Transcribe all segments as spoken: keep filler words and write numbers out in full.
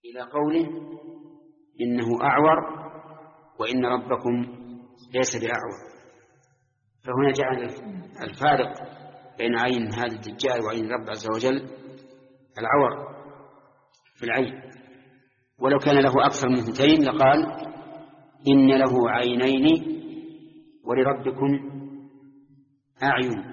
إلى قوله إنه أعور وإن ربكم ليس بأعور، فهنا جعل الفارق بين عين هذا الدجال وعين الرب عز وجل العور في العين، ولو كان له أكثر من اثنتين لقال إن له عينين ولربكم أعين،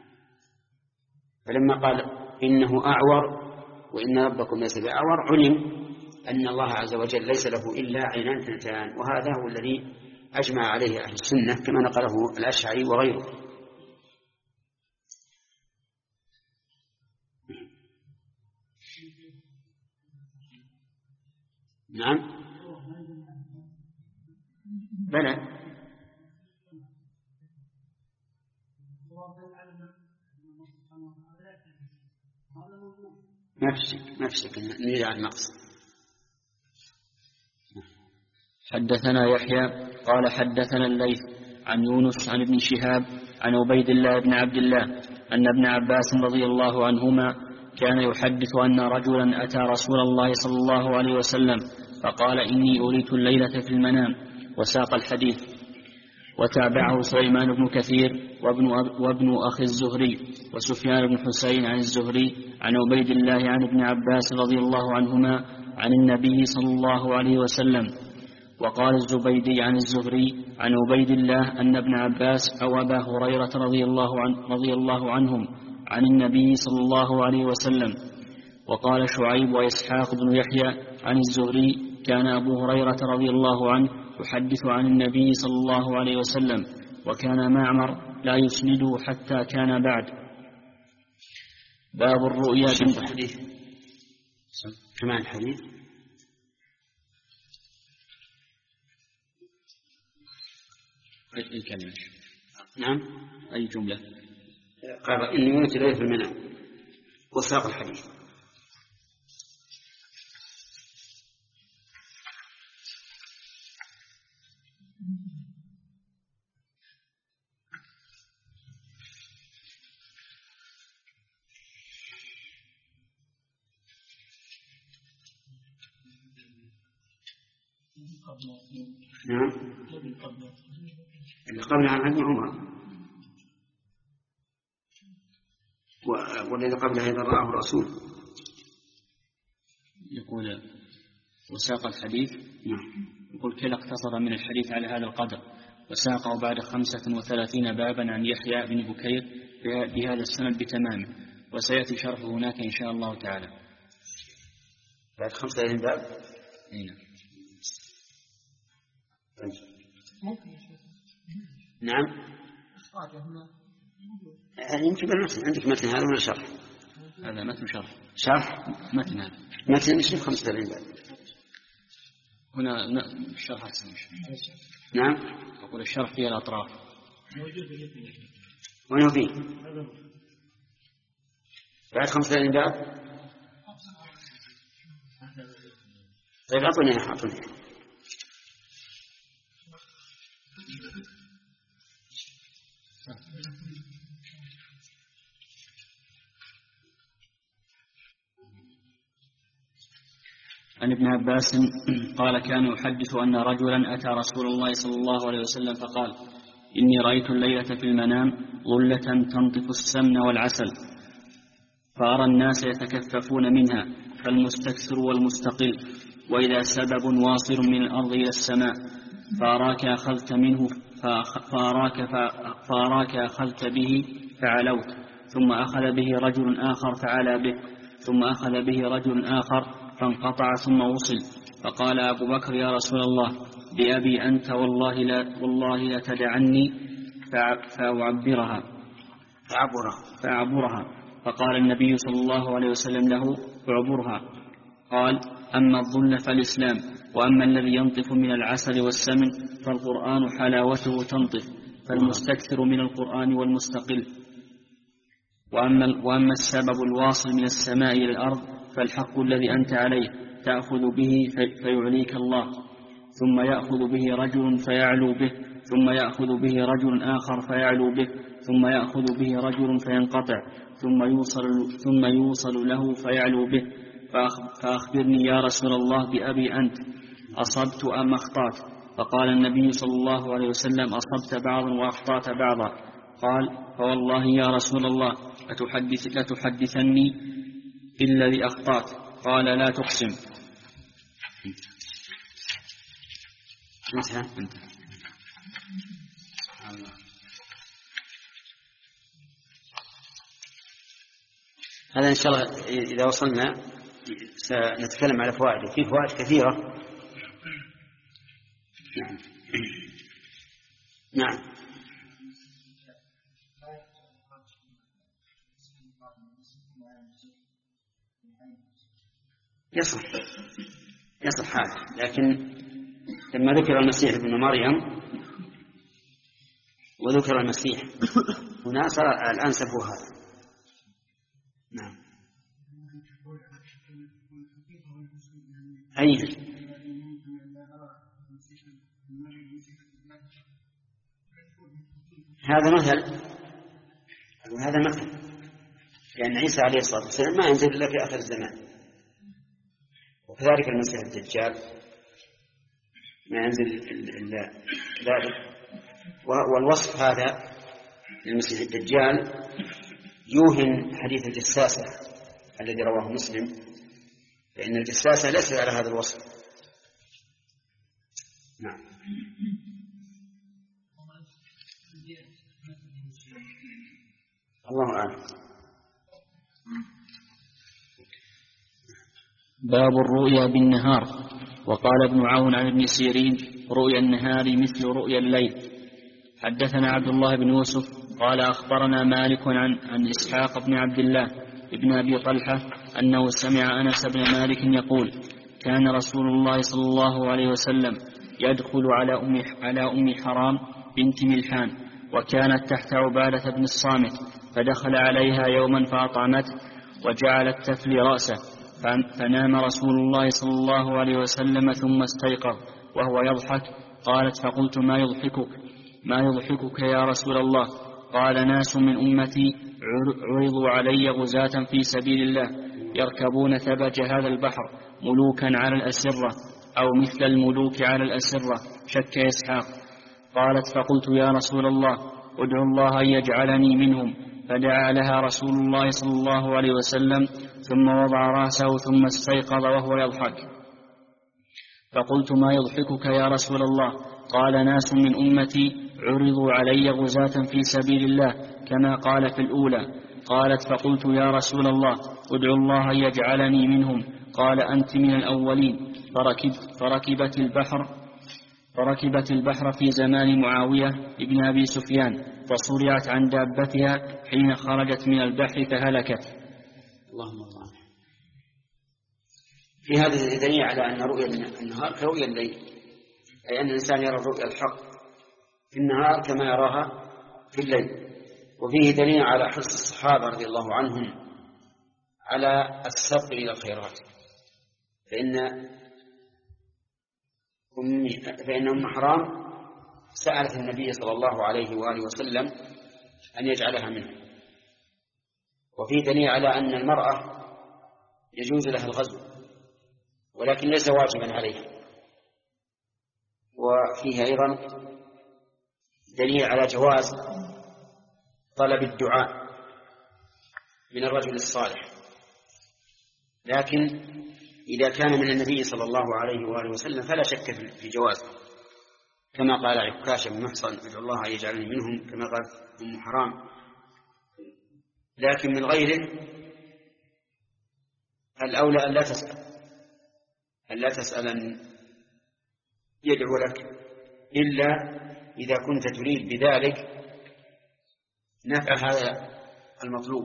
فلما قال إنه أعور وإن ربكم ليس بأعور علم أن الله عز وجل ليس له إلا عينان اثنتان، وهذا هو الذي أجمع عليه أهل السنة كما نقله الأشعري وغيره. نعم بلى ما في شك ما في شك نريد عن المقصد. حدثنا يحيى قال حدثنا الليث عن يونس عن ابن شهاب عن عبيد الله بن عبد الله أن ابن عباس رضي الله عنهما كان يحدث أن رجلا أتى رسول الله صلى الله عليه وسلم فقال إني أريت الليلة في المنام، وساق الحديث. وتابعه سليمان بن كثير وابن, وابن أخي الزهري وسفيان بن حسين عن الزهري عن عبيد الله عن ابن عباس رضي الله عنهما عن النبي صلى الله عليه وسلم. وقال الزبيدي عن الزهري عن عبيد الله أن ابن عباس أو أبا هريرة رضي الله, عن رضي الله عنهم عن النبي صلى الله عليه وسلم. وقال شعيب وإسحاق بن يحيى عن الزهري كان أبو هريرة رضي الله عنه يحدث عن النبي صلى الله عليه وسلم، وكان معمر لا يسنده حتى كان بعد. باب الرؤيا بالحديث كمان الحديث أي كلمة؟ نعم أي جملة؟ قال إني أريت الليلة في المنام وساق الحديث. نعم اللي قبل عن ابن عمر والذي قبله أيضا رآه الرسول. يقول وساق الحديث. نعم. يقول كلا اقتصر من الحديث على هذا القدر، وساقه بعد خمسة وثلاثين بابا عن يحيى بن بكير بهذا السند بتمامه، وسيأتي شرحه هناك إن شاء الله تعالى. بعد خمسة وثلاثين باب. نعم. نعم يمكن بالمتن عندك متن هذا ولا شرح؟ هذا متن شرح. شرح متن هذا متن مش خمسة وثلاثين باب. هنا الشرح أحسن. نعم أقول الشرح فيه الأطراف. وين هو فيه؟ بعد خمسة وثلاثين باب. طيب أعطني أعطني عن ابن عباس قال كان يحدث أن رجلا أتى رسول الله صلى الله عليه وسلم فقال إني رأيت الليلة في المنام ظلة تنطف السمن والعسل، فأرى الناس يتكففون منها فالمستكثر والمستقل، وإذا سبب واصل من الأرض إلى السماء فأراك أخذت منه فأراك, فأراك أخذت به فعلوت، ثم أخذ به رجل آخر فعلى به، ثم أخذ به رجل آخر فانقطع ثم وصل. فقال أبو بكر يا رسول الله بأبي أنت والله لا, والله لا تدعني فأعبرها فأعبرها. فقال النبي صلى الله عليه وسلم له اعبرها. قال أما الظل فالإسلام، وأما الذي ينطف من العسل والسمن فالقرآن حلاوته تنطف، فالمستكثر من القرآن والمستقل. وأما, وأما السبب الواصل من السماء إلى الأرض فالحق الذي أنت عليه تأخذ به فيعليك الله، ثم يأخذ به رجل فيعلو به، ثم يأخذ به رجل آخر فيعلو به، ثم يأخذ به رجل فينقطع، ثم يوصل, ثم يوصل له فيعلو به، فأخبرني يا رسول الله بأبي أنت، أصبت أم أخطأت؟ فقال النبي صلى الله عليه وسلم: أصبت بعضا وأخطأت بعضا. قال: فوالله يا رسول الله أتحدث لتحدثني بالذي أخطأت؟ قال: لا تقسم. هذا إن شاء الله إذا وصلنا سنتكلم على فوائد، في فوائد كثيرة. نعم نعم يصح يصح هذا، لكن لما ذكر المسيح ابن مريم وذكر المسيح هنا صار الآن سبوا هذا. نعم أي هذا مثل وهذا مثل، لأن عيسى عليه الصلاة والسلام ما ينزل إلا في آخر الزمان، وكذلك المسيح الدجال ما ينزل إلا ذلك. والوصف هذا للمسيح الدجال يوهن حديث الجساسة الذي رواه مسلم، فإن الجساسة ليست على هذا الوصف. نعم الله أعلم. باب الرؤيا بالنهار. وقال ابن عون عن ابن سيرين: رؤيا النهار مثل رؤيا الليل. حدثنا عبد الله بن يوسف قال أخبرنا مالك عن, عن إسحاق بن عبد الله ابن أبي طلحة أنه سمع أنس بن مالك يقول: كان رسول الله صلى الله عليه وسلم يدخل على أم, على أم حرام بنت ملحان، وكانت تحت عبادة بن الصامت، فدخل عليها يوما فأطعمته وجعلت تفلي رأسه، فنام رسول الله صلى الله عليه وسلم ثم استيقظ وهو يضحك. قالت: فقلت: ما يضحكك ما يضحكك يا رسول الله؟ قال: ناس من أمتي عرضوا علي غزاة في سبيل الله يركبون ثبج هذا البحر ملوكا على الأسرة، أو مثل الملوك على الأسرة، شك إسحاق. قالت: فقلت: يا رسول الله ادعو الله أن يجعلني منهم. فدعا لها رسول الله صلى الله عليه وسلم ثم وضع رأسه ثم استيقظ وهو يضحك. فقلت: ما يضحكك يا رسول الله؟ قال: ناس من أمتي عرضوا علي غزاة في سبيل الله كما قال في الأولى. قالت: فقلت: يا رسول الله ادعو الله أن يجعلني منهم. قال: أنت من الأولين. فركب فركبت البحر فركبت البحر في زمان معاوية ابن أبي سفيان، فصرعت عن دابتها حين خرجت من البحر فهلكت. اللهم الله. في هذا دليل على أن رؤيا النهار كرؤيا الليل، أي أن الإنسان يرى الرؤيا الحق في النهار كما يراها في الليل. وفيه دليل على حرص الصحابة رضي الله عنهم على السبق إلى الخيرات، فإن أم فإن أم حرام سألت النبي صلى الله عليه وآله وسلم أن يجعلها منه. وفيه دليل على أن المرأة يجوز لها الغزو ولكن ليس واجبا عليها. وفيه أيضا دليل على جواز طلب الدعاء من الرجل الصالح، لكن إذا كان من النبي صلى الله عليه وآله وسلم فلا شك في جوازه، كما قال عكاشة بن محصن: ادعو الله أن يجعلني منهم، كما قال أم حرام. لكن من غيره الأولى أن لا تسأل أن لا تسأل أن يدعو لك إلا إذا كنت تريد بذلك نفع هذا المطلوب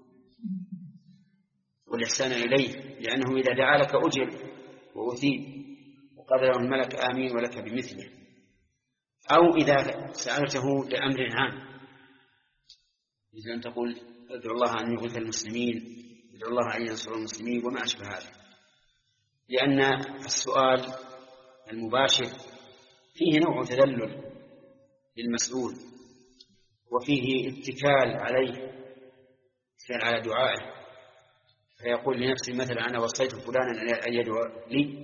والإحسان إليه، لأنه إذا دعا لك أجر وأثيب وقال له الملك آمين ولك بمثله. أو إذا سألته لأمر عام، مثل أن تقول ادعو الله أن يغث المسلمين، ادعو الله أن ينصر المسلمين وما أشبه هذا، لأن السؤال المباشر فيه نوع تذلل للمسؤول وفيه اتكال عليه، اتكال على دعائه، فيقول لنفسه مثلا أنا وصيت فلانا أن يدعو لي،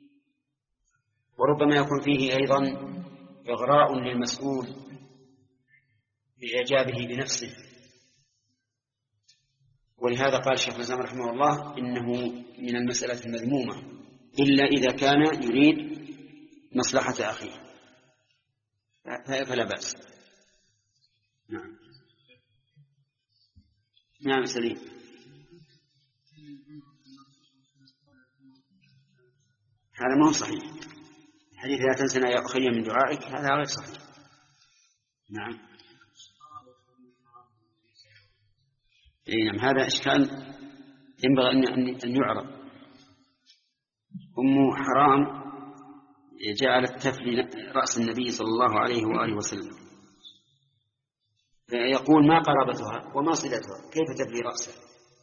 وربما يكون فيه أيضا إغراء للمسؤول بإعجابه بنفسه. ولهذا قال الشيخ الإسلام رحمه الله إنه من المسألة المذمومة إلا إذا كان يريد مصلحة أخيه فلا بأس. نعم نعم سليم. هذا ما هو صحيح، حديث لا تنسنا يا أخي من دعائك هذا غير صحيح. نعم إيه نعم هذا إشكال ينبغي أن يعرض. أم حرام جعلت تفلي رأس النبي صلى الله عليه وآله وسلم، يقول ما قرابتها وما صلتها كيف تفلي رأسه؟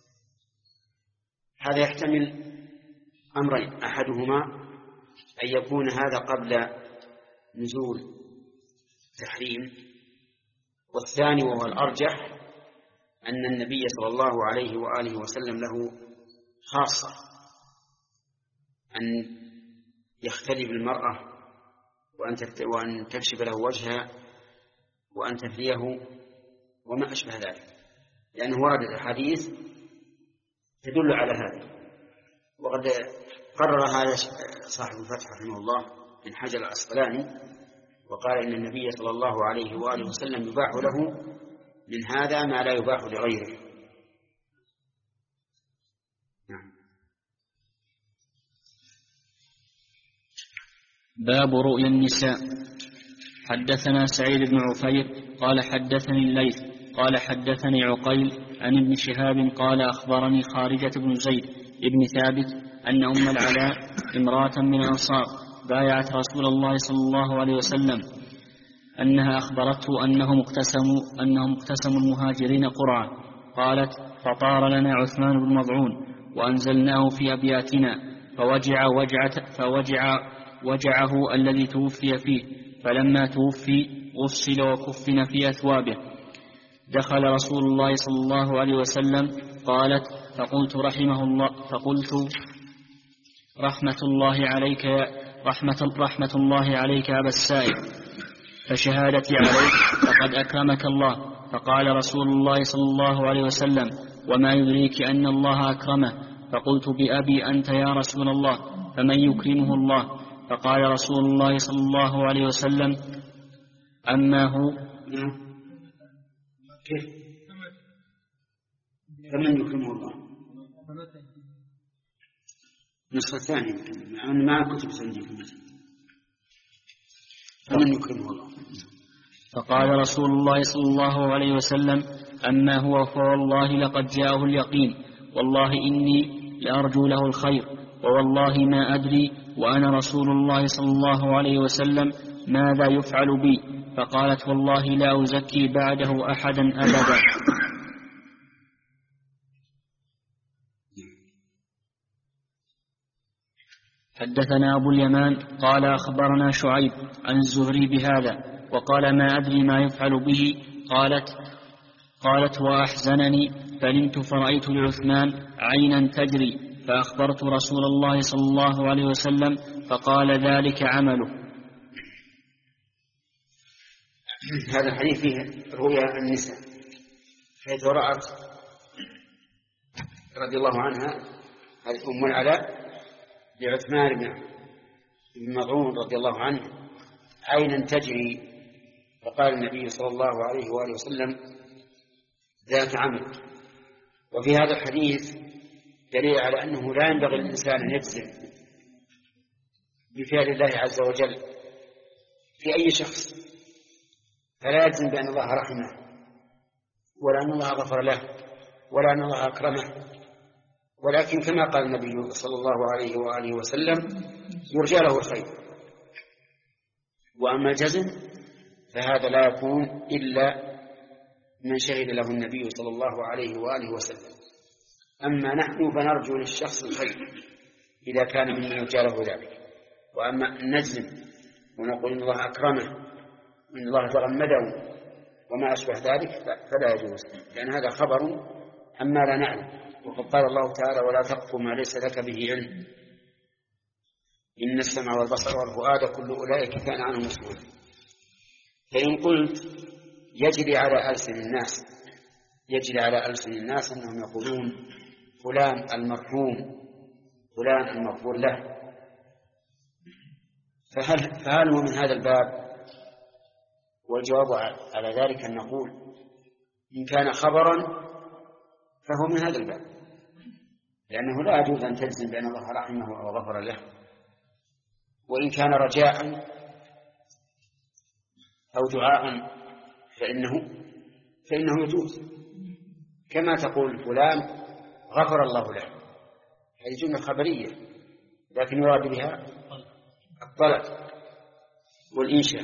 هذا يحتمل أمرين، أحدهما أن يكون هذا قبل نزول تحريم، والثاني وهو الأرجح أن النبي صلى الله عليه وآله وسلم له خاصة أن يختلي بالمرأة وأن تكشف له وجهها وأن تفليه وما أشبه ذلك، لأنه وردت الحديث تدل على هذا. وقد قرر هذا صاحب الفتح رحمه الله بن حجر العسقلاني وقال إن النبي صلى الله عليه وآله وسلم يباح له من هذا ما لا يباح لغيره. نعم. باب رؤيا النساء. حدثنا سعيد بن عفير قال حدثني الليث قال حدثني عقيل عن ابن شهاب قال أخبرني خارجة بن زيد ابن ثابت أن أم العلاء امرأة من الأنصار بايعت رسول الله صلى الله عليه وسلم أنها أخبرته أنهم اقتسموا, أنهم اقتسموا المهاجرين قرعا. قالت فطار لنا عثمان بن مضعون وأنزلناه في أبياتنا فوجع, وجعت فوجع وجعه الذي توفي فيه، فلما توفي غسل وكفن في أثوابه. دخل رسول الله صلى الله عليه وسلم. قالت فقلت رحمه الله فقلت رحمة الله عليك رحمة, رحمة الله عليك أبا السائب، فشهادتي عليك فقد أكرمك الله. فقال رسول الله صلى الله عليه وسلم وما يدريك أن الله أكرمه؟ فقلت بأبي أنت يا رسول الله، فمن يكرمه الله؟ فقال رسول الله صلى الله عليه وسلم أما هو كيف فمن يكرمه الله نصف الثاني أنا ما كتب سنديكم فمن يكرمه الله. فقال رسول الله صلى الله عليه وسلم أما هو فوالله لقد جاءه اليقين، والله إني لأرجو له الخير، ووالله ما أدري وأنا رسول الله صلى الله عليه وسلم ماذا يفعل بي. فقالت والله لا أزكي بعده أحدا أبدا. حدثنا أبو اليمان قال أخبرنا شعيب عن الزهري بهذا وقال ما أدري ما يفعل به. قالت قالت وأحزنني فنمت فرأيت لعثمان عينا تجري، فأخبرت رسول الله صلى الله عليه وسلم فقال ذلك عمله. هذا الحديث فيه رؤيا النساء، حيث رأت رضي الله عنها هذه أم العلاء لعثمان بن مضعون رضي الله عنه عينا تجري، فقال النبي صلى الله عليه وآله وسلم ذات عمل. وفي هذا الحديث دليل على أنه لا ينبغي للإنسان أن يجزم بفعل الله عز وجل في أي شخص، فلا يجزم بأن الله رحمه ولا أن الله غفر له ولا أن الله أكرمه، ولكن كما قال النبي صلى الله عليه وآله وسلم يرجى له الخير. وأما الجزم فهذا لا يكون إلا من شهد له النبي صلى الله عليه وآله وسلم. أما نحن فنرجو للشخص الخير إذا كان ممن يرجى له ذلك، وأما نجزم ونقول إن الله أكرمه وإن الله تغمده وما أشبه ذلك فلا يجوز، لأن هذا خبر عما لا نعلم، وقد قال الله تعالى: ولا تقف ما ليس لك به علم إن السمع والبصر والفؤاد كل أولئك كان عنه مسؤولا. فإن قلت يجري على ألسن الناس يجري على ألسن الناس أنهم يقولون فلان المرحوم فلان المغفور له، فهل, فهل هو من هذا الباب؟ والجواب على ذلك أن نقول إن كان خبرا فهو من هذا الباب، لأنه لا يجوز أن تجزم بأن الله رحمه أو غفر له. وإن كان رجاء أو دعاء فإنه فإنه يجوز، كما تقول فلان غفر الله له، هذه جملة خبرية لكن يراد بها الطلب والإنشاء.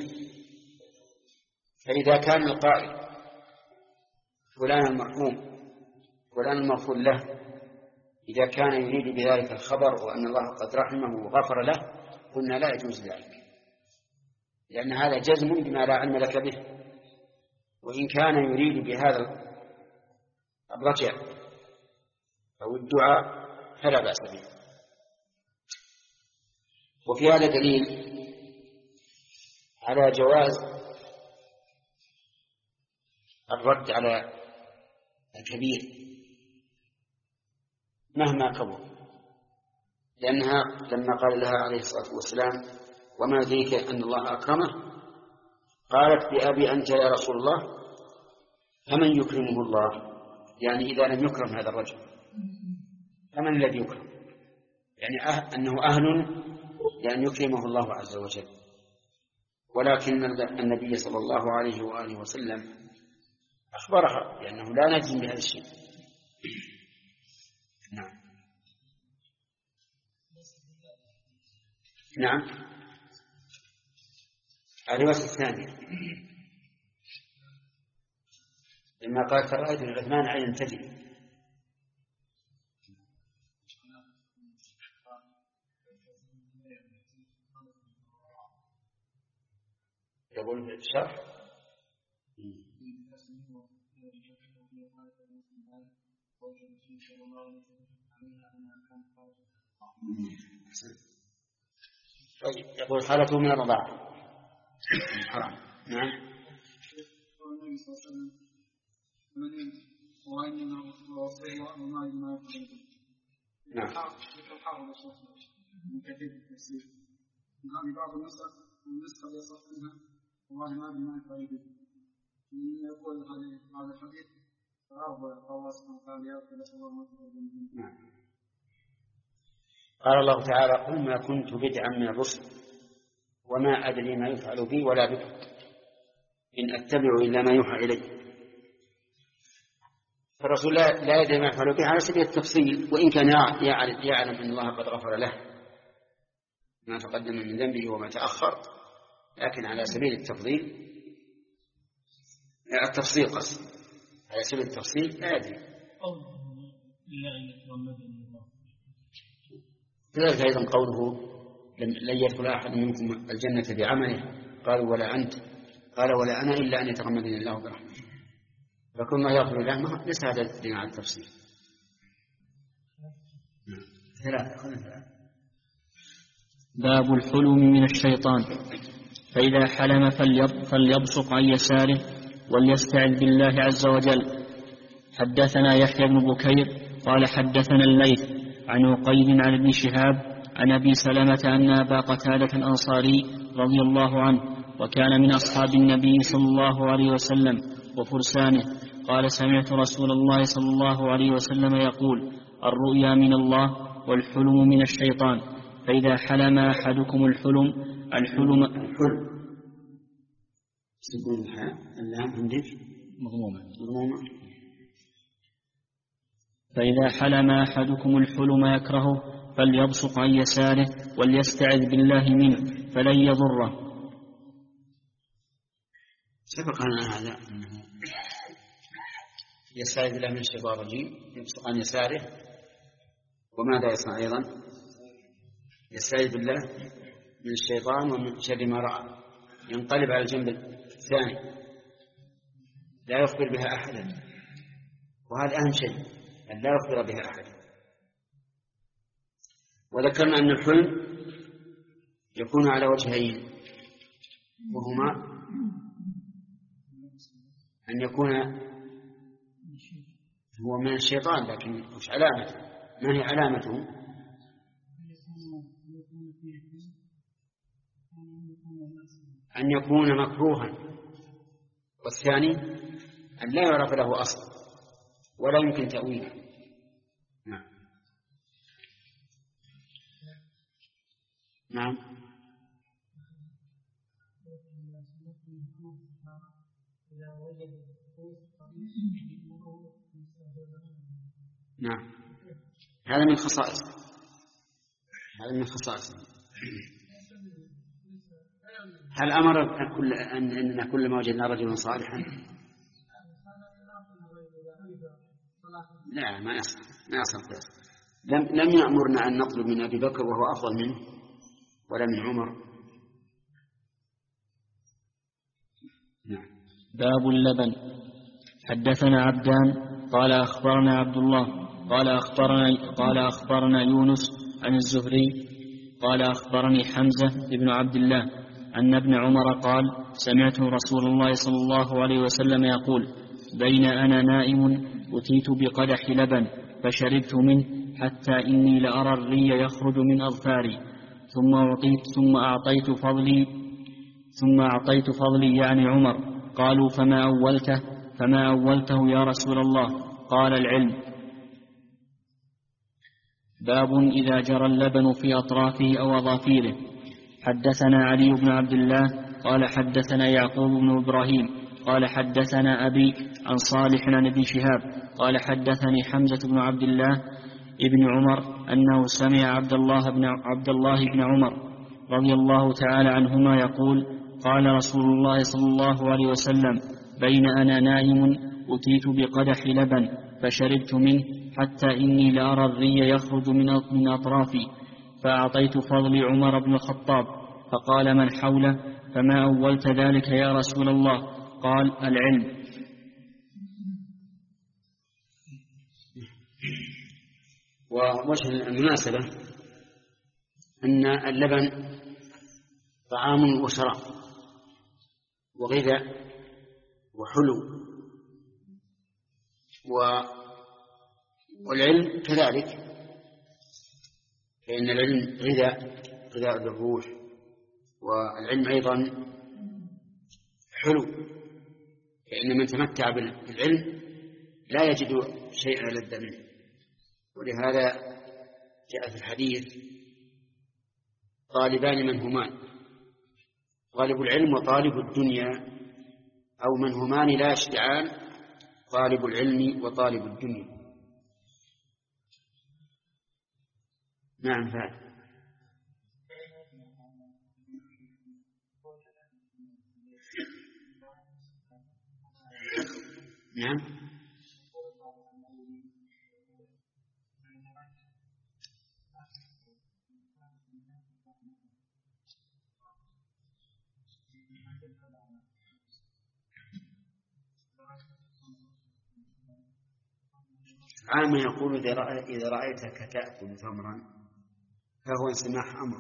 فإذا كان القائل فلان المرحوم فلان المغفور له إذا كان يريد بذلك الخبر وأن الله قد رحمه وغفر له، قلنا لا يجوز ذلك، لأن هذا جزم بما لا علم لك به. وإن كان يريد بهذا الرجاء أو الدعاء فلا بأس به. وفي هذا دليل على جواز الرد على الكبير مهما كبر، لأنها لما قال لها عليه الصلاة والسلام: وما يدريك أن الله أكرمه؟ قالت: بأبي أنت يا رسول الله، فمن يكرمه الله؟ يعني إذا لم يكرم هذا الرجل فمن الذي يكرم؟ يعني أه أنه أهل لأن يكرمه الله عز وجل. ولكن النبي صلى الله عليه وآله وسلم أخبرها لأنه لا نجزم بهذا الشيء. نعم نعم الرواية الثانية لما قال: فرأيت العثمان عين تجري. يقول في الشرح: طيب يقول حالته من الرضاعة. نعم. نعم. بعض النسخ النسخة اللي يصح منها والله ما أدري ما يفعل يقول هذا الحديث قال الله تعالى: قل ما كنت بدعا من الرسل وما أدري ما يفعل بي ولا بكم إن أتبع إلا ما يوحى إلي. فالرسول لا يدري ما يفعل به على سبيل التفصيل، وإن كان يعلم أن الله قد غفر له ما تقدم من ذنبه وما تأخر، لكن على سبيل التفضيل التفصيل قصد على سبيل التفصيل لا يدري. كذلك أيضا قوله: لن يدخل أحد منكم الجنة بعمله قالوا ولا أنت قال ولا أنا إلا أن يتغمدني الله برحمته. فكل ما يغفر له ليس هذا الدين على التفصيل. ثلاثة. باب الحلم من الشيطان. فإذا حلم فليبصق عن يساره وليستعذ بالله عز وجل. حدثنا يحيى بن بكير قال حدثنا الليث عن عقيل عن ابن شهاب عن أبي سلمة أن أبا قتادة الأنصاري رضي الله عنه وكان من أصحاب النبي صلى الله عليه وسلم وفرسانه قال: سمعت رسول الله صلى الله عليه وسلم يقول: الرؤيا من الله والحلم من الشيطان، فإذا حلم أحدكم الحلم الحلم الحلم سيكون اللام عندك مضمومة مضمومة. فإذا حلم أحدكم الحلم يكرهه فليبصق عن يساره وليستعذ بالله منه فلن يضره. سبق لنا هذا أنه يستعذ بالله من الشيطان الرجيم، يبصق عن يساره، وماذا يصنع أيضا؟ يستعذ بالله من الشيطان ومن شر ما رأى، ينقلب على الجنب الثاني لا يخبر بها أحدا، وهذا أهم شيء أن لا يخبر بها أحد. وذكرنا أن الحلم يكون على وجهين، وهما أن يكون هو من الشيطان، لكن مش علامته. ما هي علامته؟ أن يكون مكروها، والثاني أن لا يعرف له أصل ولا يمكن تأويله. نعم. نعم. نعم. هذا من خصائص هذا من خصائص هل أمر أن كل أن كل ما وجدنا رجلا صالحا؟ لا، ما يصح ما يصح. لم لم يأمرنا أن نطلب من أبي بكر وهو أفضل منه، ولا من عمر. نعم. باب اللبن. حدثنا عبدان قال أخبرنا عبد الله قال أخبرنا قال أخبرنا يونس عن الزهري قال أخبرني حمزة بن عبد الله أن ابن عمر قال سمعت رسول الله صلى الله عليه وسلم يقول بين أنا نائم أتيت بقدح لبن فشربت منه حتى إني لأرى الري يخرج من أظفاري ثم أعطيت ثم أعطيت فضلي ثم أعطيت فضلي يعني عمر. قالوا فما أولته فما أولته يا رسول الله؟ قال العلم. باب إذا جرى اللبن في أطرافه أو أظافيره. حدثنا علي بن عبد الله قال حدثنا يعقوب بن إبراهيم قال حدثنا أبي عن صالح عن ابن شهاب قال حدثني حمزة بن عبد الله ابن عمر أنه سمع عبد الله بن عبد الله بن عمر رضي الله تعالى عنهما يقول قال رسول الله صلى الله عليه وسلم بين أنا نائم أتيت بقدح لبن فشربت منه حتى إني لأرى الري يخرج من أطرافي فأعطيت فضلي عمر بن الخطاب فقال من حوله فما أولت ذلك يا رسول الله؟ قال العلم. ووجه المناسبة أن اللبن طعام وشراب وغذاء وحلو، والعلم كذلك، فإن العلم غذاء غذاء للروح، والعلم أيضا حلو، فإن من تمتع بالعلم لا يجد شيئا لذ منه. ولهذا جاء في الحديث طالبان منهمان، طالب العلم وطالب الدنيا، أو منهمان لا يشبعان، طالب العلم وطالب الدنيا. نعم فعلا. نعم. عام يقول إذا رأيتك تأكل تمرا فهو انسماح أمر،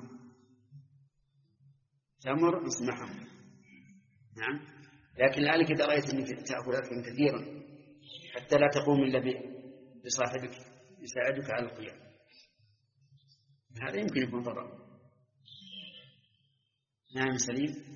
تمر انسماح أمر. نعم. لكن لعلك إذا رأيت أنك تأكل أكلا كثيرا حتى لا تقوم إلا بصاحبك يساعدك على القيام، هذا يمكن يكون ضرر. نعم سليم.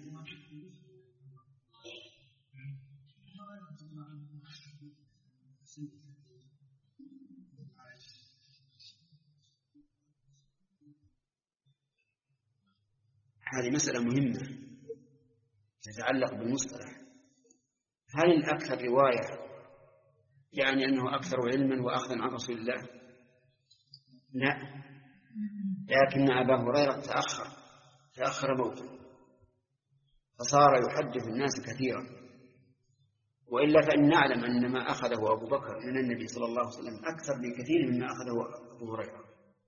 هذه مسألة مهمة تتعلق بالمصطلح. هل الأكثر رواية يعني أنه أكثر علما وأخذا عن رسول الله؟ لا، لكن أبا هريرة تأخر تأخر موته فصار يحدث الناس كثيرا، وإلا فإن نعلم أن ما أخذه أبو بكر من النبي صلى الله عليه وسلم أكثر بكثير مما أخذه أبو هريرة.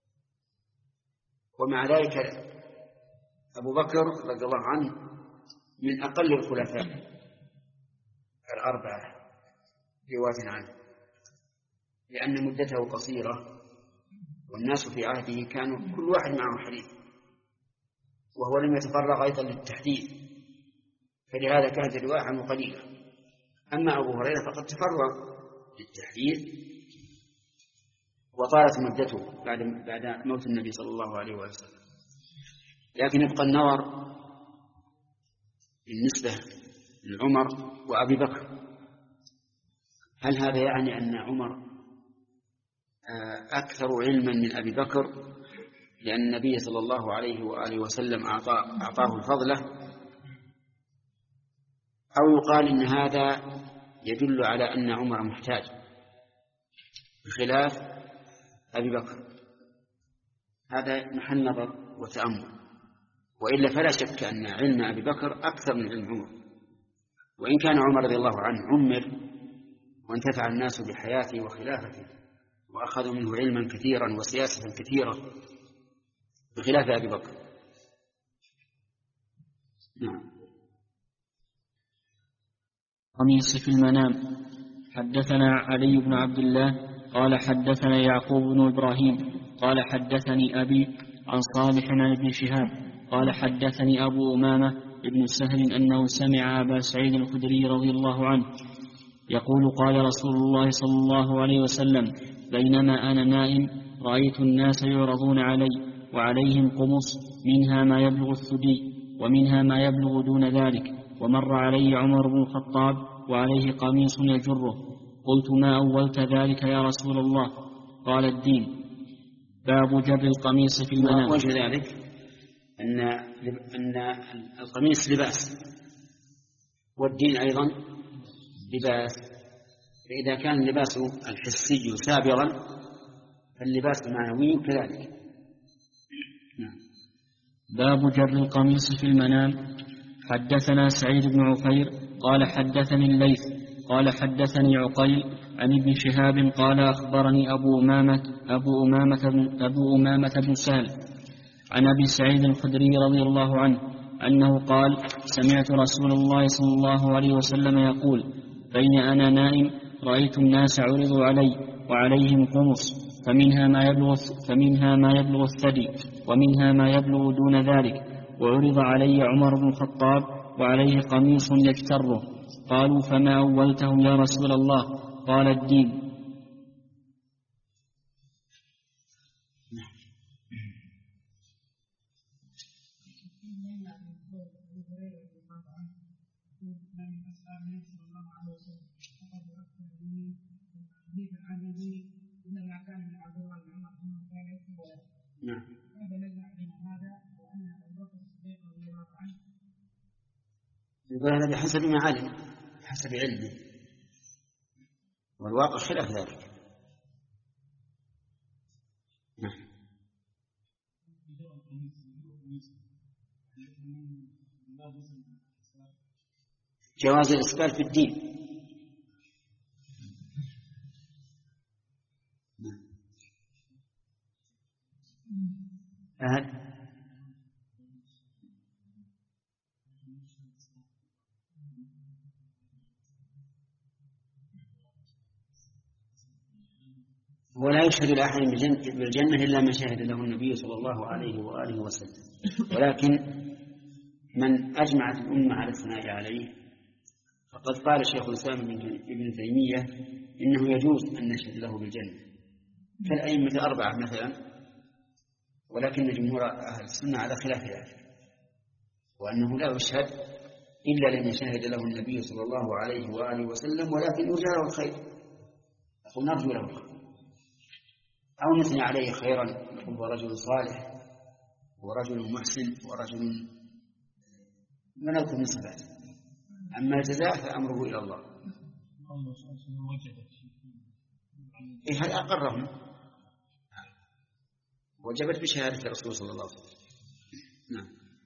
ومع ذلك أبو بكر رضي الله عنه من أقل الخلفاء الأربعة رواية عنه، لأن مدته قصيرة، والناس في عهده كانوا كل واحد معه حديث، وهو لم يتفرغ أيضا للتحديث، فلهذا كانت الرواية عنه قليلة. أما أبو هريرة فقد تفرغ للتحديث وطالت مدته بعد بعد موت النبي صلى الله عليه وسلم. لكن يبقى النظر بالنسبة لعمر وأبي بكر، هل هذا يعني أن عمر أكثر علما من أبي بكر لأن النبي صلى الله عليه وآله وسلم أعطاه الفضلة، أو يقال إن هذا يدل على أن عمر محتاج بخلاف أبي بكر؟ هذا محل نظر وتأمل، وإلا فلا شك أن علم أبي بكر أكثر من علم عمر، وإن كان عمر رضي الله عنه عمر وانتفع الناس بحياته وخلافته وأخذوا منه علما كثيرا وسياسة كثيرة بخلاف أبي بكر. نعم. قميص في المنام. حدثنا علي بن عبد الله قال حدثنا يعقوب بن إبراهيم قال حدثني أبي عن صالح عن ابن شهاب قال حدثني أبو أمامة ابن سهل أنه سمع أبا سعيد الخدري رضي الله عنه يقول قال رسول الله صلى الله عليه وسلم بينما أنا نائم رأيت الناس يعرضون علي وعليهم قمص منها ما يبلغ الثدي ومنها ما يبلغ دون ذلك، ومر علي عمر بن الخطاب وعليه قميص يجره، قلت ما أولت ذلك يا رسول الله؟ قال الدين. باب جر القميص في المنام. وجه ذلك أن أن القميص لباس والدين أيضا لباس، فإذا كان اللباس الحسي سابغا فاللباس المعنوي كذلك. باب جر القميص في المنام. حدثنا سعيد بن عفير قال حدثني الليث قال حدثني عقيل عن ابن شهاب قال أخبرني أبو أمامة أبو أمامة بن, أبو أمامة بن سهل عن أبي سعيد الخدري رضي الله عنه أنه قال سمعت رسول الله صلى الله عليه وسلم يقول بين أنا نائم رأيت الناس عرضوا علي وعليهم قمص فمنها ما يبلغ فمنها ما يبلغ الثدي ومنها ما يبلغ دون ذلك، وعرض علي عمر بن الخطاب وعليه قميص يجتره، قالوا فما أولته يا رسول الله؟ قال الدين. نعم. يقول هذا بحسب ما علم بحسب علمه، والواقع خلاف ذلك. نعم. جواز الإسبال في الدين. أهد. ولا يشهد لأحد بالجنة إلا من شهد له النبي صلى الله عليه وآله وسلم، ولكن من أجمعت الأمة على الثناء عليه فقد قال الشيخ الإسلام ابن تيمية إنه يجوز أن نشهد له بالجنة كالأئمة الأربعة مثلا، ولكن جمهور أهل السنة على خلاف ذلك، وأنه لا يشهد إلا لمن شهد له النبي صلى الله عليه وآله وسلم، ولكن يرجى له الخير، نقول نرجو له الخير أو نثني عليه خيرا، نقول هو رجل صالح ورجل محسن ورجل منوط من صفاته. أما الجزاء فأمره إلى الله. إيه هذا أقرهم، وجبت بشهادة الرسول صلى الله عليه وسلم. نعم.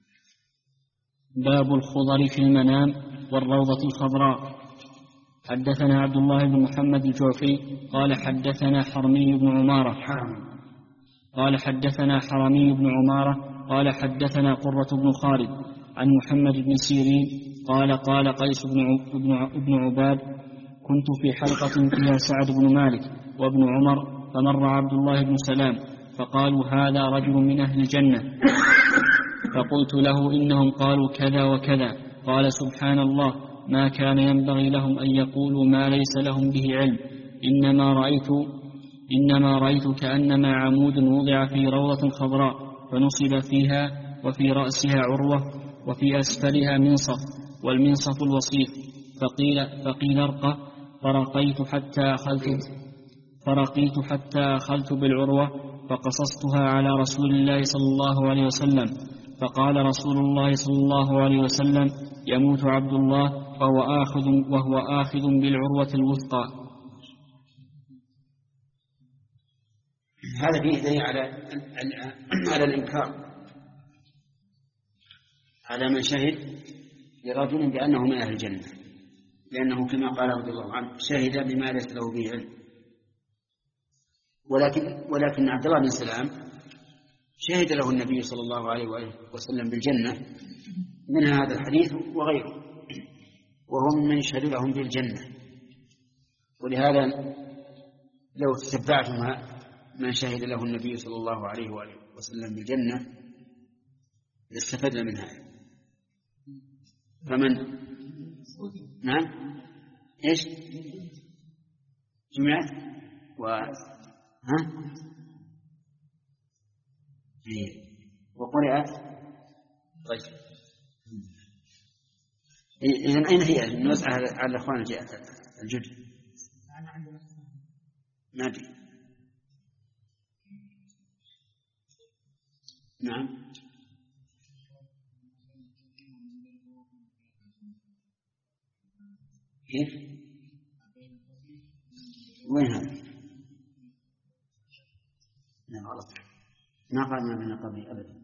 باب الخضر في المنام والروضة الخضراء. حدثنا عبد الله بن محمد الجعفي قال حدثنا حرمي بن عمارة قال حدثنا حرمي بن عمارة قال حدثنا قرة بن خالد عن محمد بن سيرين قال قال قيس بن عباد كنت في حلقة فيها سعد بن مالك وابن عمر، فمر عبد الله بن سلام فقالوا هذا رجل من أهل الجنة، فقلت له إنهم قالوا كذا وكذا، قال سبحان الله ما كان ينبغي لهم أن يقولوا ما ليس لهم به علم، إنما رأيت إنما رأيت كأنما عمود وضع في روضة خضراء فنصب فيها وفي رأسها عروة وفي أسفلها منصف، والمنصف الوصيف، فقيل, فقيل ارقى، فرقيت حتى أخذت فرقيت حتى أخذت بالعروة فقصصتها على رسول الله صلى الله عليه وسلم، فقال رسول الله صلى الله عليه وسلم يموت عبد الله وهو آخذ, وهو آخذ بالعروة الوثقى. هذا فيه دليل على على الإنكار على من شهد لرجل بأنه من أهل الجنة، لأنه كما قال رضي الله عنه شهد بما ليس له به علم. ولكن ولكن عبد الله بن سلام شهد له النبي صلى الله عليه وسلم بالجنة، منها هذا الحديث وغيره، وهم من يشهد لهم بالجنة. ولهذا لو تتبعتم ما شهد له النبي صلى الله عليه وسلم بالجنة استفدنا من هذا. فمن نعم ايش جمعت و ها وقرأت. طيب إذن أين هي نوزع على الأخوان الجدد؟ ما أدري. نعم كيف؟ وين هذا؟ لا غلط، ما قال ما بين قبري أبدا،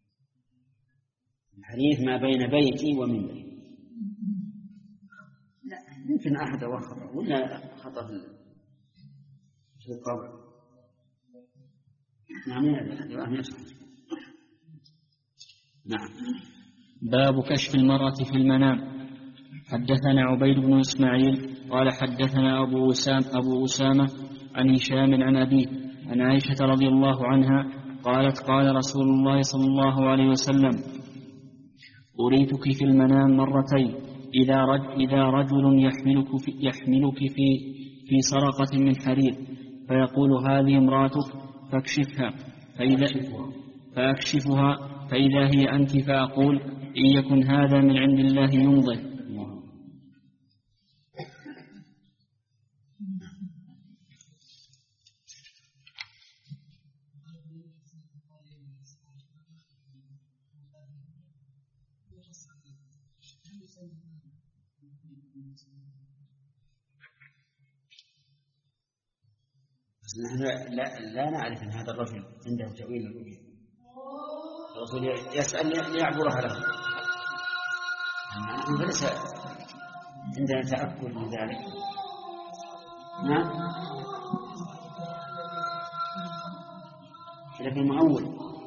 الحديث ما بين بيتي ومنبري. لا يمكن أحد وخطأ ولا خطأ في القبر. نعم هذا نعم. باب كشف المرأة في المنام. حدثنا عبيد بن إسماعيل قال حدثنا أبو أسامة, أبو أسامة عن هشام عن أبيه عن عائشة رضي الله عنها قالت قال رسول الله صلى الله عليه وسلم أريتك في المنام مرتين، إذا رجل, إذا رجل يحملك في, يحملك في, في سرقة من حرير فيقول هذه امرأتك فاكشفها، فإذا فأكشفها فإذا هي أنت، فأقول إن يكن هذا من عند الله يمضي. نحن لا, لا نعرف أن هذا الرجل عنده تأويل الرؤيا، الرسول يسأل ليعبرها له، نحن ليس عندنا تأكد من ذلك. نعم لكن المؤول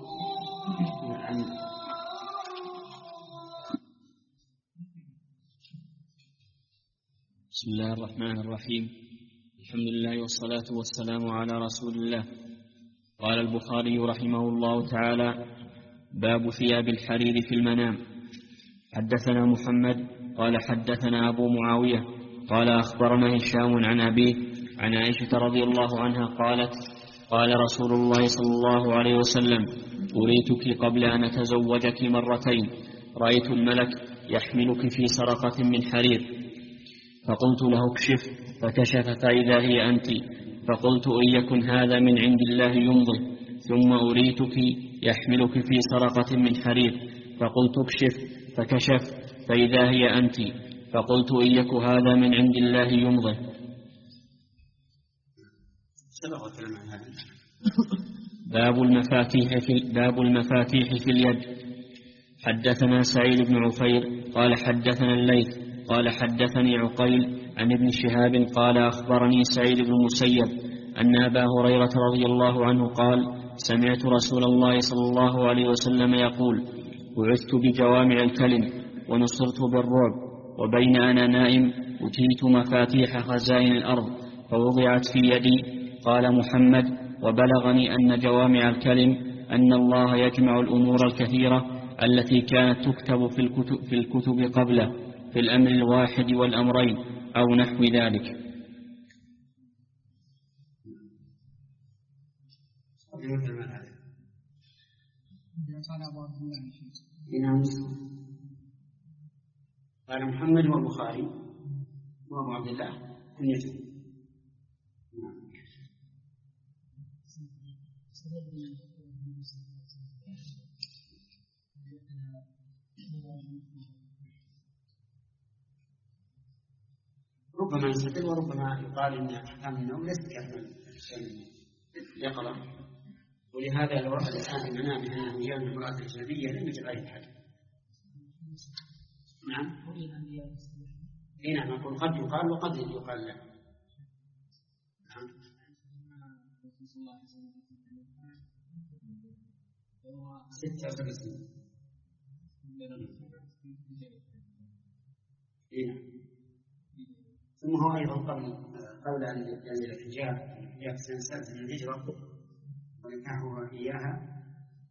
بسم الله الرحمن الرحيم، الحمد لله والصلاة والسلام على رسول الله. قال البخاري رحمه الله تعالى باب ثياب الحرير في المنام. حدثنا محمد قال حدثنا أبو معاوية قال أخبرنا هشام عن أبيه عن عائشة رضي الله عنها قالت قال رسول الله صلى الله عليه وسلم أريتك قبل أن أتزوجك مرتين، رأيت الملك يحملك في سرقة من حرير فقلت له اكشف، فكشف فإذا هي أنت، فقلت إن يكن هذا من عند الله يمضي، ثم أريتك يحملك في سرقة من حرير فقلت اكشف، فكشف فإذا هي أنت، فقلت إن يك هذا من عند الله يمضي. باب المفاتيح في باب المفاتيح في اليد. حدثنا سعيد بن عفير قال حدثنا الليث قال حدثني عقيل عن ابن شهاب قال أخبرني سعيد بن المسيب أن أبا هريرة رضي الله عنه قال سمعت رسول الله صلى الله عليه وسلم يقول بعثت بجوامع الكلم ونصرت بالرعب، وبين أنا نائم أتيت مفاتيح خزائن الأرض فوضعت في يدي قال محمد: وبلغني أن جوامع الكلم أن الله يجمع الأمور الكثيرة التي كانت تكتب في الكتب, في الكتب قبله في الأمر الواحد والأمرين أو نحو ذلك. قال محمد والبخاري وابو عبد الله كنيته. ربما يستدل وربما يقال ان احكام النوم ليست كاحكام اليقظه، ولهذا لو راى الانسان في منامه انه يجامع امراه اجنبيه لم يجب عليه الحد. نعم. اي نعم، نقول قد يقال وقد يقال لا. نعم. ستة أو سبع سنين. اي نعم. ثم هو ايضا قبل قبل ان ينزل الحجاب الحجاب سنه سادسه من الهجره ونكاحها اياها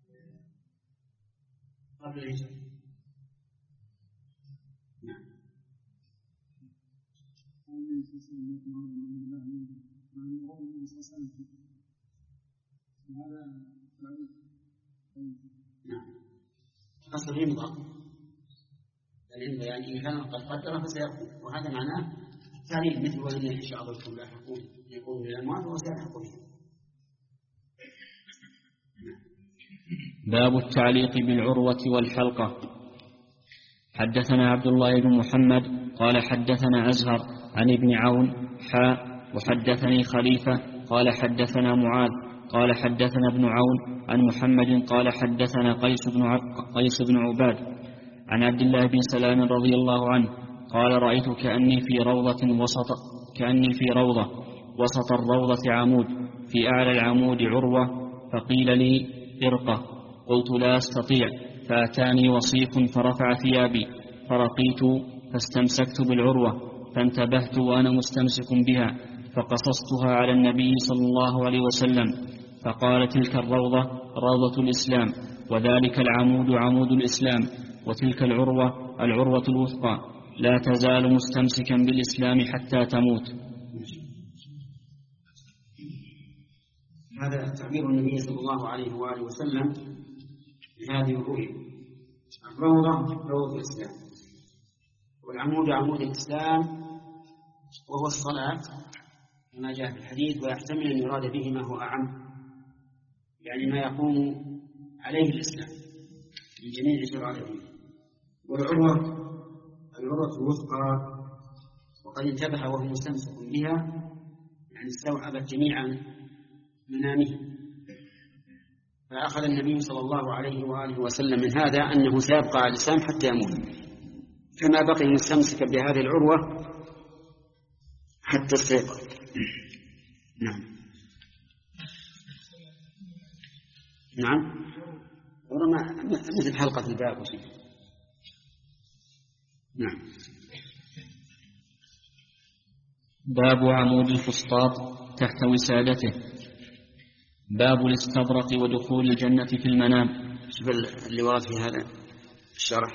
قبل الهجره. نعم. نعم. قصد يمضى العلم، يعني إن كان قد قدر فسيكون، وهذا معناه تعليل مثل وإن إن شاء الله لكم لاحقون يقول للأموال وسيلحقون. باب التعليق بالعروة والحلقة. حدثنا عبد الله بن محمد قال حدثنا أزهر عن ابن عون حاء وحدثني خليفة قال حدثنا معاذ قال حدثنا ابن عون عن محمد قال حدثنا قيس بن قيس بن عباد عن عبد الله بن سلام رضي الله عنه قال: رأيت كأني في روضة وسط كأني في روضة وسط الروضة عمود، في أعلى العمود عروة، فقيل لي: ارقى. قلت: لا أستطيع. فأتاني وصيف فرفع ثيابي، فرقيت فاستمسكت بالعروة، فانتبهت وأنا مستمسك بها، فقصصتها على النبي صلى الله عليه وسلم، فقال: تلك الروضة روضة الإسلام، وذلك العمود عمود الإسلام، وتلك العروة العروة الوثقى، لا تزال مستمسكا بالإسلام حتى تموت. هذا تعبير النبي صلى الله عليه وآله وسلم بهذه الرؤية: الروضة روضة الإسلام، والعمود عمود الإسلام، وهو الصلاة كما جاء في الحديث، ويحتمل أن يراد به ما هو أعم، يعني ما يقوم عليه الإسلام من جميع شرائعه. والعروة العروة الوثقى، وقد انتبه وهو مستمسك بها، يعني استوعبت جميع منامه. فأخذ النبي صلى الله عليه وآله وسلم من هذا أنه سيبقى على الإسلام حتى يموت، كما بقي مستمسكا بهذه العروة حتى استيقظ. نعم. نعم. مثل حلقة الباب وشيء. نعم. باب عمود الفسطاط تحت وسادته. باب الاستبرق ودخول الجنة في المنام. شوف اللي ورد في هذا الشرح: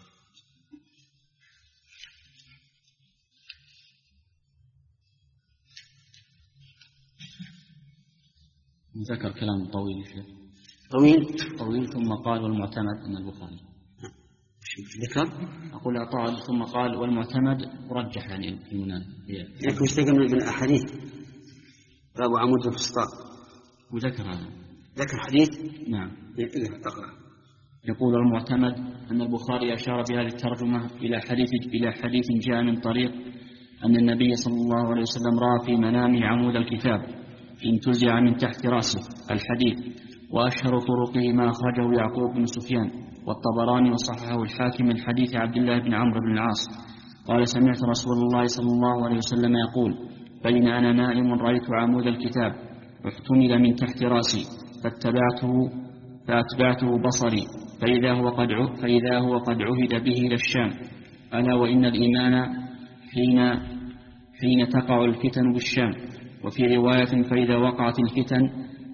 ذكر كلام طويل طويل طويل ثم قال: والمعتمد أن البخاري. ذكر أقول أطال ثم قال: والمعتمد رجح يعني في المنام. لكن مستقل من الأحاديث. باب عمود الفسطاط وذكر هذا. ذكر حديث. نعم. أقرأ. يقول: المعتمد أن البخاري أشار بهذه الترجمة إلى حديث إلى حديث جاء من طريق أن النبي صلى الله عليه وسلم رأى في منامه عمود الكتاب انتزع من تحت رأسه الحديث. وأشهر طرقه ما أخرجه يعقوب بن سفيان والطبراني وصححه الحاكم من حديث عبد الله بن عمرو بن العاص قال: سمعت رسول الله صلى الله عليه وسلم يقول: بين أنا نائم رأيت عمود الكتاب احتمل من تحت رأسي، فاتبعته فأتبعته بصري، فإذا هو قد فإذا هو قد عهد به إلى الشام. ألا وإن الإيمان حين حين تقع الفتن بالشام، وفي رواية فإذا وقعت الفتن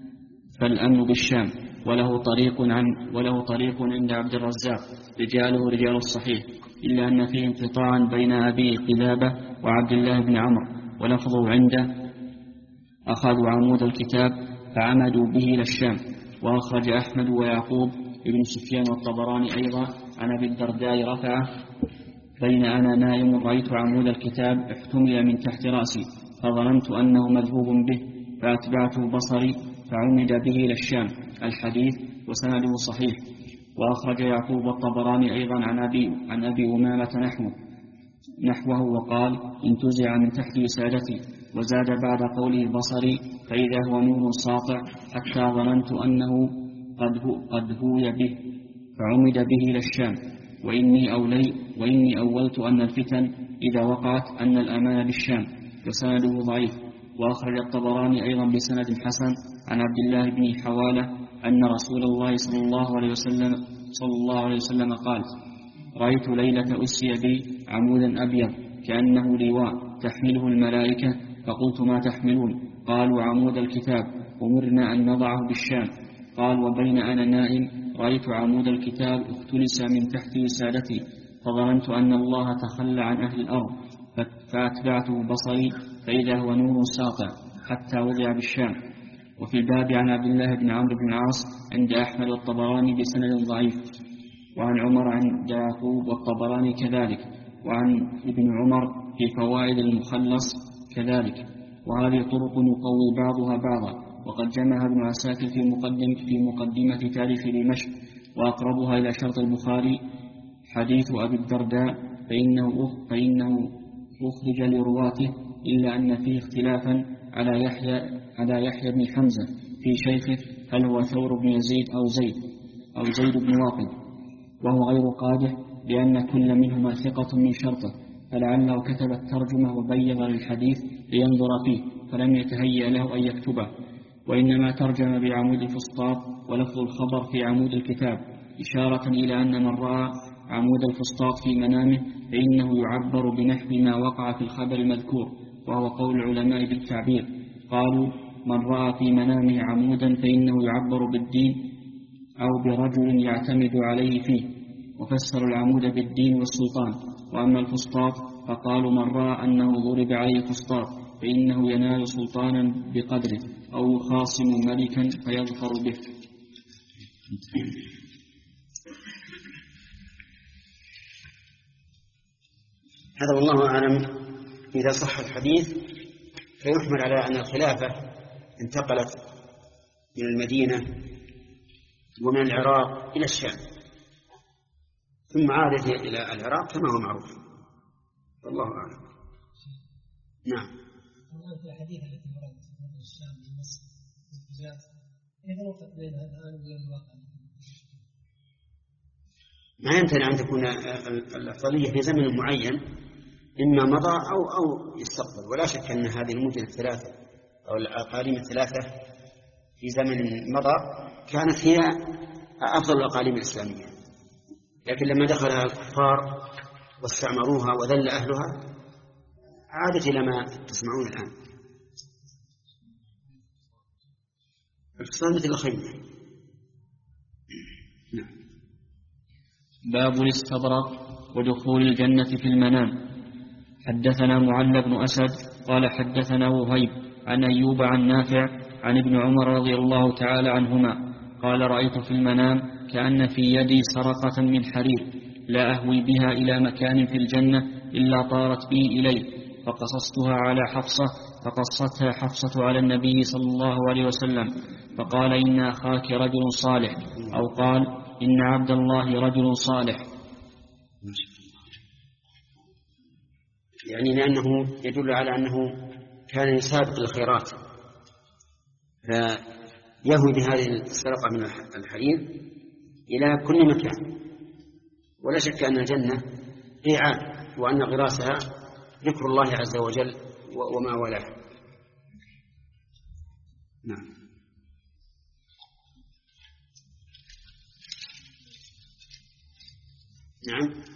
فالأمن بالشام. وله طريق عن وله طريق عند عبد الرزاق رجاله رجال الصحيح، إلا أن فيه انقطاعا بين أبي قلابة وعبد الله بن عمرو، ولفظه عنده أخذوا عمود الكتاب فعمدوا به إلى الشام. وأخرج أحمد ويعقوب ابن سفيان والطبراني أيضا عن أبي الدرداء رفعه: بين أنا نائم رأيت عمود الكتاب احتمل من تحت رأسي فظننت أنه مذهوب به فأتبعته بصري فعمد به إلى الشام. الحديث وسنده صحيح. وأخرج يعقوب والطبراني أيضا عن أبي, عن أبي أمامة نحوه, نحوه وقال: انتزع من تحت وسادتي. وزاد بعد قوله بصري فإذا هو نور ساطع حتى ظننت أنه قد, هو قد هوي به فعمد به إلى الشام. وإني, أولي وإني أولت أن الفتن إذا وقعت أن الأمان بالشام. وسنده ضعيف. وأخرج الطبراني أيضا بسند حسن عن عبد الله بن حوالة أن رسول الله صلى الله عليه وسلم, صلى الله عليه وسلم قال: رأيت ليلة أسي بي عمودا أبيض كأنه لواء تحمله الملائكة، فقلت: ما تحملون؟ قالوا: عمود الكتاب، أمرنا أن نضعه بالشام. قال: وبين أنا نائم رأيت عمود الكتاب اختلس من تحت وسادتي فظننت أن الله تخلى عن أهل الأرض فأتبعته بصري فإذا هو نور ساطع حتى وضع بالشام. وفي الباب عن عبد الله بن عمرو بن العاص عند أحمد والطبراني بسند ضعيف، وعن عمر عند يعقوب والطبراني كذلك، وعن ابن عمر في فوائد المخلص كذلك. وهذه طرق يقوي بعضها بعضا. وقد جمع ابن عساكر في مقدمة, في مقدمة تاريخ دمشق وأقربها إلى شرط البخاري حديث أبي الدرداء فإنه, فإنه أخرج لرواته، إلا أن فيه اختلافا على يحيى, على يحيى بن حمزة في شيخه هل هو ثور بن يزيد أو زيد أو زيد بن واقد، وهو غير قادح لأن كل منهما ثقة من شرطه، فلعله كتب الترجمة وبيض للحديث لينظر فيه فلم يتهيأ له أن يكتبه، وإنما ترجم بعمود الفسطاط ولفظ الخبر في عمود الكتاب، إشارة إلى أن من رأى عمود الفسطاط في منامه فإنه يعبر بنحو ما وقع في الخبر المذكور، وهو قول العلماء بالتعبير. قالوا: من رأى في منامه عمودا فإنه يعبر بالدين أو برجل يعتمد عليه فيه، وفسروا العمود بالدين والسلطان. وأما الفسطاط فقالوا: من رأى أنه ضرب عليه فسطاط فإنه ينال سلطانا بقدره أو يخاصم ملكا فيظفر به. هذا والله أعلم. إذا صح الحديث فيحمل على أن الخلافة انتقلت من المدينة ومن العراق إلى الشام، ثم عادت إلى العراق كما هو معروف، والله أعلم. نعم. في الحديث التي وردت من الشام لمصر والحجاز، كيف نوفق بين هذا وبين الواقع؟ ما يمكن أن تكون الأفضلية في زمن معين، إما مضى أو أو يستقبل، ولا شك أن هذه المدن الثلاثة أو الأقاليم الثلاثة في زمن مضى كانت هي أفضل الأقاليم الإسلامية، لكن لما دخلها الكفار واستعمروها وذل أهلها عادت إلى ما تسمعون الآن. الفصال مثل الخيمة. نعم. باب الاستبرق ودخول الجنة في المنام. حدثنا معل بن أسد قال حدثنا وهيب عن أيوب عن نافع عن ابن عمر رضي الله تعالى عنهما قال: رأيت في المنام كأن في يدي سرقة من حرير لا أهوي بها إلى مكان في الجنة إلا طارت بي إليه، فقصصتها على حفصة فقصتها حفصة على النبي صلى الله عليه وسلم فقال: إن أخاك رجل صالح، أو قال: إن عبد الله رجل صالح. يعني لأنه يدل على أنه كان يسابق الخيرات فيهوي بهذه السرقة من الحرير إلى كل مكان، ولا شك أن الجنة إيعاد، وأن غراسها ذكر الله عز وجل وما ولاه. نعم. نعم.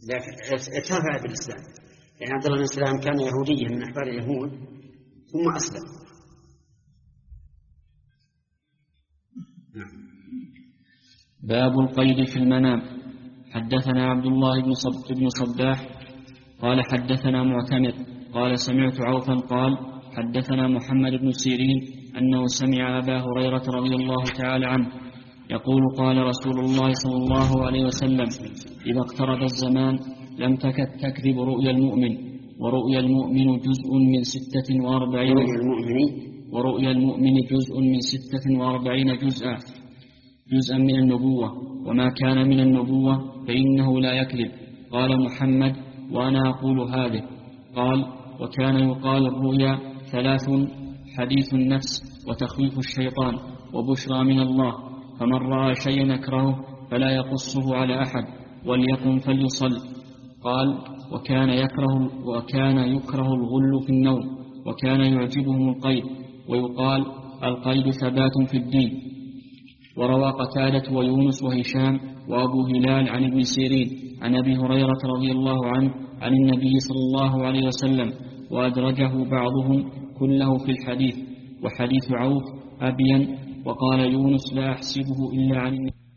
لكن ارتفع بالإسلام، لأن عبد الله بن سلام كان يهوديا من أحبار اليهود ثم أسلم. باب القيد في المنام. حدثنا عبد الله بن صب بن صباح قال حدثنا معتمر قال سمعت عوفا قال حدثنا محمد بن سيرين أنه سمع أبا هريرة رضي الله تعالى عنه يقول قال رسول الله صلى الله عليه وسلم إذا اقترب الزمان لم تكد تكذب رؤيا المؤمن، ورؤيا المؤمن جزء من ستة وأربعين ورؤيا المؤمن جزء من ستة وأربعين جزءا جزءا من النبوة، وما كان من النبوة فإنه لا يكذب. قال محمد وأنا أقول هذه. قال وكان يقال الرؤيا ثلاث: حديث النفس، وتخويف الشيطان، وبشرى من الله، فمن رأى شيئا يكرهه فلا يقصه على أحد وليقم فليصل. قال وكان يكره, وكان يكره الغل في النوم، وكان يعجبهم القيد، ويقال القيد ثبات في الدين. وروى قتادة ويونس وهشام وأبو هلال عن ابن سيرين عن أبي هريرة رضي الله عنه عن النبي صلى الله عليه وسلم، وأدرجه بعضهم كله في الحديث. وحديث عوف أبين. وقال يونس لا أحسبه إلا عن النبي